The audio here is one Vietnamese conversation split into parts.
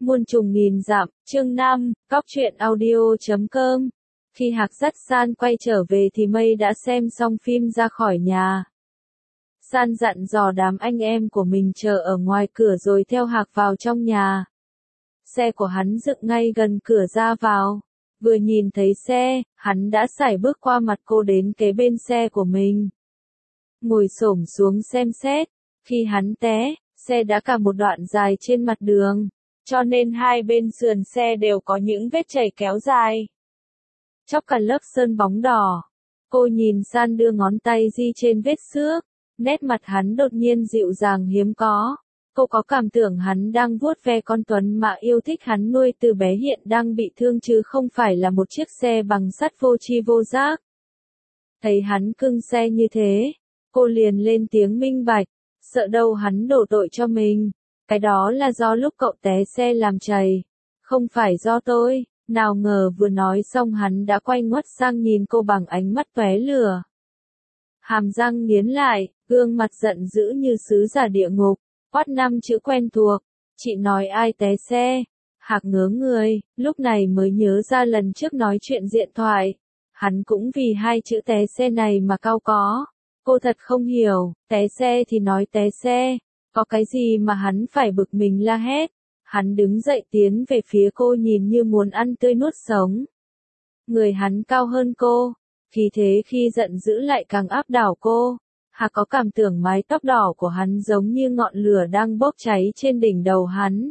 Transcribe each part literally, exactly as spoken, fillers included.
Muôn trùng nghìn dặm, chương năm, cóc truyện audio chấm com. Khi Hạc dắt San quay trở về thì Mây đã xem xong phim ra khỏi nhà. San dặn dò đám anh em của mình chờ ở ngoài cửa rồi theo Hạc vào trong nhà. Xe của hắn dựng ngay gần cửa ra vào. Vừa nhìn thấy xe, hắn đã sải bước qua mặt cô đến kế bên xe của mình. Ngồi xổm xuống xem xét, khi hắn té, xe đã cả một đoạn dài trên mặt đường, cho nên hai bên sườn xe đều có những vết chảy kéo dài. Chóc cả lớp sơn bóng đỏ. Cô nhìn San đưa ngón tay di trên vết xước, nét mặt hắn đột nhiên dịu dàng hiếm có. Cô có cảm tưởng hắn đang vuốt ve con Tuấn mà yêu thích hắn nuôi từ bé hiện đang bị thương chứ không phải là một chiếc xe bằng sắt vô tri vô giác. Thấy hắn cưng xe như thế, cô liền lên tiếng minh bạch, sợ đâu hắn đổ tội cho mình. Cái đó là do lúc cậu té xe làm trầy, không phải do tôi. Nào ngờ vừa nói xong hắn đã quay ngoắt sang nhìn cô bằng ánh mắt tóe lửa. Hàm răng nghiến lại, gương mặt giận dữ như sứ giả địa ngục, quát năm chữ quen thuộc. Chị nói ai té xe? Hạc ngớ người, lúc này mới nhớ ra lần trước nói chuyện điện thoại. Hắn cũng vì hai chữ té xe này mà cau có. Cô thật không hiểu, té xe thì nói té xe, có cái gì mà hắn phải bực mình la hét. Hắn đứng dậy tiến về phía cô nhìn như muốn ăn tươi nuốt sống. Người hắn cao hơn cô, khí thế khi giận dữ lại càng áp đảo cô. Hạc có cảm tưởng mái tóc đỏ của hắn giống như ngọn lửa đang bốc cháy trên đỉnh đầu hắn.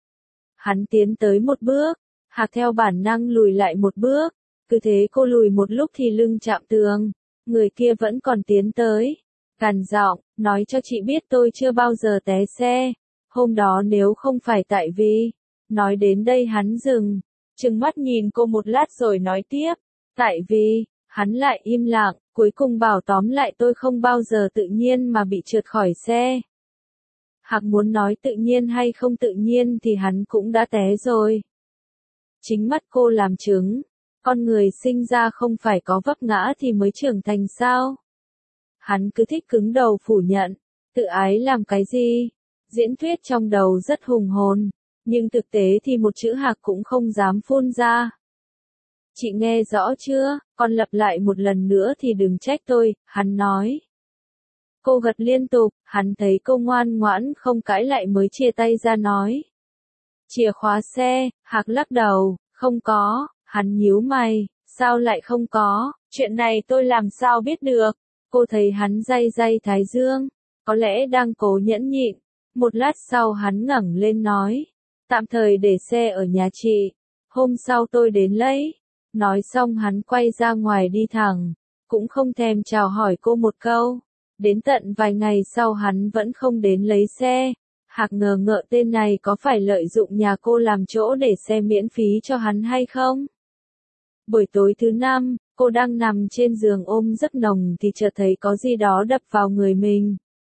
Hắn tiến tới một bước, Hạc theo bản năng lùi lại một bước, cứ thế cô lùi một lúc thì lưng chạm tường, người kia vẫn còn tiến tới. Gằn giọng, nói cho chị biết tôi chưa bao giờ té xe. Hôm đó nếu không phải tại vì, nói đến đây hắn dừng, trừng mắt nhìn cô một lát rồi nói tiếp, tại vì, hắn lại im lặng, cuối cùng bảo tóm lại tôi không bao giờ tự nhiên mà bị trượt khỏi xe. Hạc muốn nói tự nhiên hay không tự nhiên thì hắn cũng đã té rồi. Chính mắt cô làm chứng, con người sinh ra không phải có vấp ngã thì mới trưởng thành sao? Hắn cứ thích cứng đầu phủ nhận, tự ái làm cái gì? Diễn thuyết trong đầu rất hùng hồn, nhưng thực tế thì một chữ Hạc cũng không dám phun ra. Chị nghe rõ chưa, con lặp lại một lần nữa thì đừng trách tôi, hắn nói. Cô gật liên tục, hắn thấy cô ngoan ngoãn không cãi lại mới chia tay ra nói. Chìa khóa xe, Hạc lắc đầu, không có, hắn nhíu mày, sao lại không có, chuyện này tôi làm sao biết được. Cô thấy hắn day day thái dương, có lẽ đang cố nhẫn nhịn. Một lát sau hắn ngẩng lên nói, tạm thời để xe ở nhà chị, hôm sau tôi đến lấy. Nói xong hắn quay ra ngoài đi thẳng, cũng không thèm chào hỏi cô một câu. Đến tận vài ngày sau hắn vẫn không đến lấy xe. Hạc ngờ ngợ tên này có phải lợi dụng nhà cô làm chỗ để xe miễn phí cho hắn hay không? Buổi tối thứ năm, cô đang nằm trên giường ôm giấc nồng thì chợt thấy có gì đó đập vào người mình.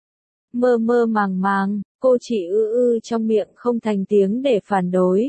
Mơ mơ màng màng, cô chỉ ư ư trong miệng không thành tiếng để phản đối.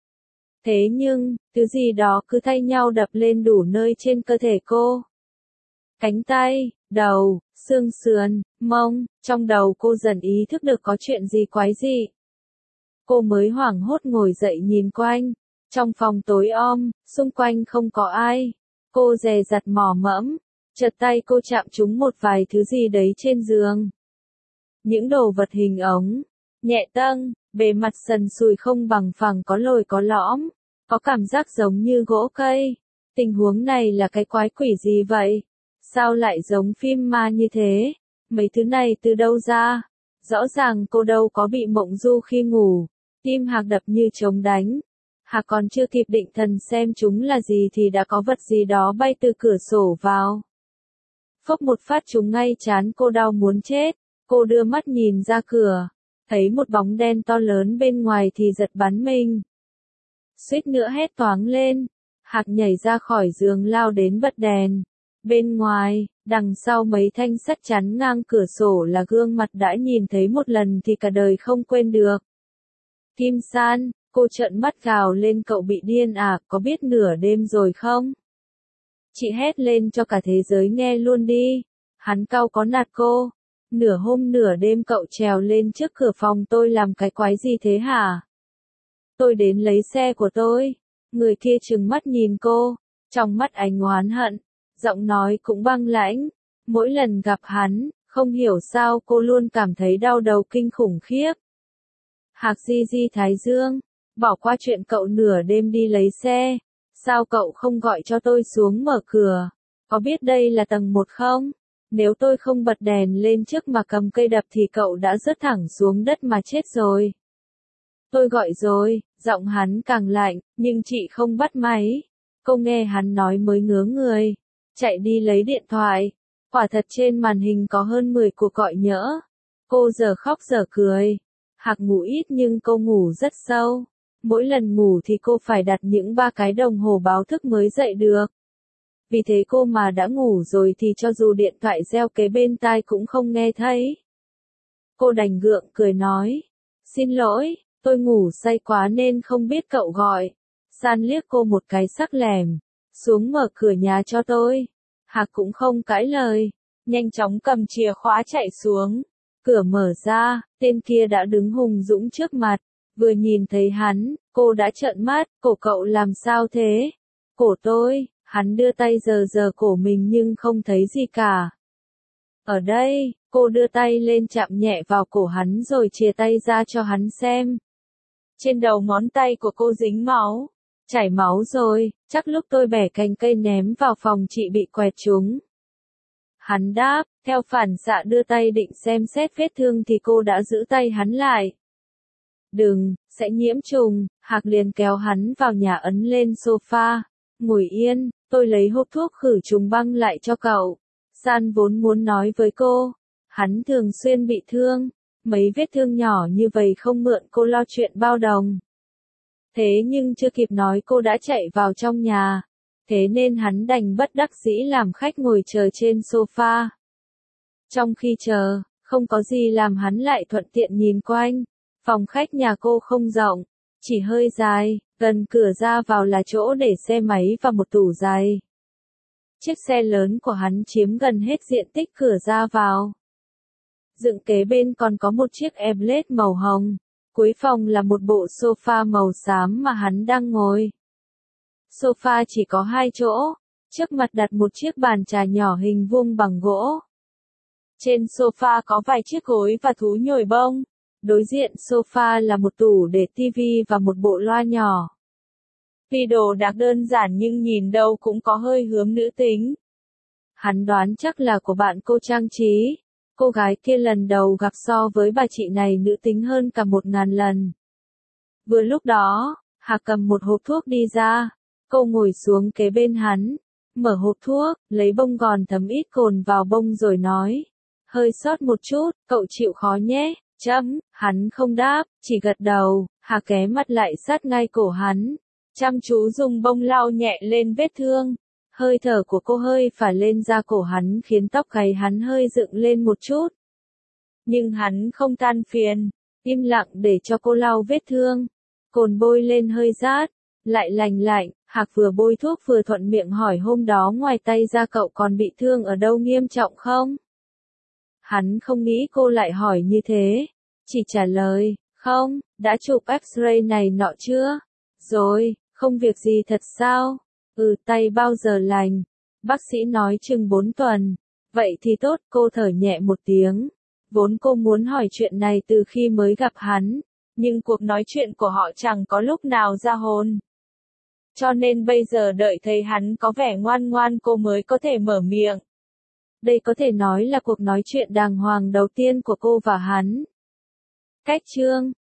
Thế nhưng, thứ gì đó cứ thay nhau đập lên đủ nơi trên cơ thể cô. Cánh tay, đầu, xương sườn, mông, trong đầu cô dần ý thức được có chuyện gì quái dị. Cô mới hoảng hốt ngồi dậy nhìn quanh. Trong phòng tối om, xung quanh không có ai. Cô dè dặt mò mẫm, chợt tay cô chạm trúng một vài thứ gì đấy trên giường. Những đồ vật hình ống, nhẹ tâng, bề mặt sần sùi không bằng phẳng có lồi có lõm, có cảm giác giống như gỗ cây. Tình huống này là cái quái quỷ gì vậy? Sao lại giống phim ma như thế? Mấy thứ này từ đâu ra? Rõ ràng cô đâu có bị mộng du khi ngủ. Tim Hạc đập như trống đánh. Hạc còn chưa kịp định thần xem chúng là gì thì đã có vật gì đó bay từ cửa sổ vào. Phốc một phát trúng ngay trán cô đau muốn chết. Cô đưa mắt nhìn ra cửa, thấy một bóng đen to lớn bên ngoài thì giật bắn mình. Suýt nữa hét toáng lên, Hạc nhảy ra khỏi giường lao đến bật đèn. Bên ngoài, đằng sau mấy thanh sắt chắn ngang cửa sổ là gương mặt đã nhìn thấy một lần thì cả đời không quên được. Kim San, cô trợn mắt gào lên, cậu bị điên à, có biết nửa đêm rồi không? Chị hét lên cho cả thế giới nghe luôn đi. Hắn cau có nạt cô. Nửa hôm nửa đêm cậu trèo lên trước cửa phòng tôi làm cái quái gì thế hả? tôi đến lấy xe của tôi. Người kia trừng mắt nhìn cô, trong mắt ánh oán hận, giọng nói cũng băng lãnh. Mỗi lần gặp hắn, không hiểu sao cô luôn cảm thấy đau đầu kinh khủng khiếp. Hạc Di Di Thái Dương, bỏ qua chuyện cậu nửa đêm đi lấy xe, sao cậu không gọi cho tôi xuống mở cửa, có biết đây là tầng một không? Nếu tôi không bật đèn lên trước mà cầm cây đập thì cậu đã rớt thẳng xuống đất mà chết rồi. Tôi gọi rồi, giọng hắn càng lạnh, nhưng chị không bắt máy. Cô nghe hắn nói mới ngớ người, chạy đi lấy điện thoại. Quả thật trên màn hình có hơn mười cuộc gọi nhỡ. Cô giờ khóc giờ cười. Hạc ngủ ít nhưng cô ngủ rất sâu. Mỗi lần ngủ thì cô phải đặt những ba cái đồng hồ báo thức mới dậy được. Vì thế cô mà đã ngủ rồi thì cho dù điện thoại reo kế bên tai cũng không nghe thấy. Cô đành gượng cười nói. Xin lỗi, tôi ngủ say quá nên không biết cậu gọi. San liếc cô một cái sắc lẻm. Xuống mở cửa nhà cho tôi. Hạc cũng không cãi lời. Nhanh chóng cầm chìa khóa chạy xuống. Cửa mở ra, tên kia đã đứng hùng dũng trước mặt. Vừa nhìn thấy hắn, cô đã trợn mắt. Cổ cậu làm sao thế? Cổ tôi. Hắn đưa tay sờ sờ cổ mình nhưng không thấy gì cả. Ở đây, cô đưa tay lên chạm nhẹ vào cổ hắn rồi chìa tay ra cho hắn xem. Trên đầu ngón tay của cô dính máu. Chảy máu rồi, chắc lúc tôi bẻ cành cây ném vào phòng chị bị quẹt trúng. Hắn đáp, theo phản xạ đưa tay định xem xét vết thương thì cô đã giữ tay hắn lại. Đừng, sẽ nhiễm trùng. Hạc liền kéo hắn vào nhà ấn lên sofa. Ngồi yên, tôi lấy hộp thuốc khử trùng băng lại cho cậu. San vốn muốn nói với cô, hắn thường xuyên bị thương, mấy vết thương nhỏ như vậy không mượn cô lo chuyện bao đồng. Thế nhưng chưa kịp nói cô đã chạy vào trong nhà, thế nên hắn đành bất đắc dĩ làm khách ngồi chờ trên sofa. Trong khi chờ, không có gì làm hắn lại thuận tiện nhìn quanh, phòng khách nhà cô không rộng, chỉ hơi dài. Gần cửa ra vào là chỗ để xe máy và một tủ giày. Chiếc xe lớn của hắn chiếm gần hết diện tích cửa ra vào. Dựng kế bên còn có một chiếc Emblem màu hồng. Cuối phòng là một bộ sofa màu xám mà hắn đang ngồi. Sofa chỉ có hai chỗ. Trước mặt đặt một chiếc bàn trà nhỏ hình vuông bằng gỗ. Trên sofa có vài chiếc gối và thú nhồi bông. Đối diện sofa là một tủ để tivi và một bộ loa nhỏ. Tuy đồ đạc đơn giản nhưng nhìn đâu cũng có hơi hướng nữ tính. Hắn đoán chắc là của bạn cô trang trí. Cô gái kia lần đầu gặp so với bà chị này nữ tính hơn cả một ngàn lần. Vừa lúc đó, Hạc cầm một hộp thuốc đi ra. Cô ngồi xuống kế bên hắn. Mở hộp thuốc, lấy bông gòn thấm ít cồn vào bông rồi nói. Hơi sót một chút, cậu chịu khó nhé. Chấm, hắn không đáp, chỉ gật đầu. Hạc ghé mặt lại sát ngay cổ hắn. Chăm chú dùng bông lau nhẹ lên vết thương. Hơi thở của cô hơi phả lên da cổ hắn khiến tóc gáy hắn hơi dựng lên một chút. Nhưng hắn không than phiền, im lặng để cho cô lau vết thương. Cồn bôi lên hơi rát, lại lành lạnh. Hạc vừa bôi thuốc vừa thuận miệng hỏi hôm đó ngoài tay ra cậu còn bị thương ở đâu nghiêm trọng không? Hắn không nghĩ cô lại hỏi như thế, chỉ trả lời, không, đã chụp X-ray này nọ chưa? Rồi, không việc gì thật sao? Ừ, tay bao giờ lành? Bác sĩ nói chừng bốn tuần. Vậy thì tốt, cô thở nhẹ một tiếng. Vốn cô muốn hỏi chuyện này từ khi mới gặp hắn, nhưng cuộc nói chuyện của họ chẳng có lúc nào ra hồn. Cho nên bây giờ đợi thấy hắn có vẻ ngoan ngoan cô mới có thể mở miệng. Đây có thể nói là cuộc nói chuyện đàng hoàng đầu tiên của cô và hắn. Cách chương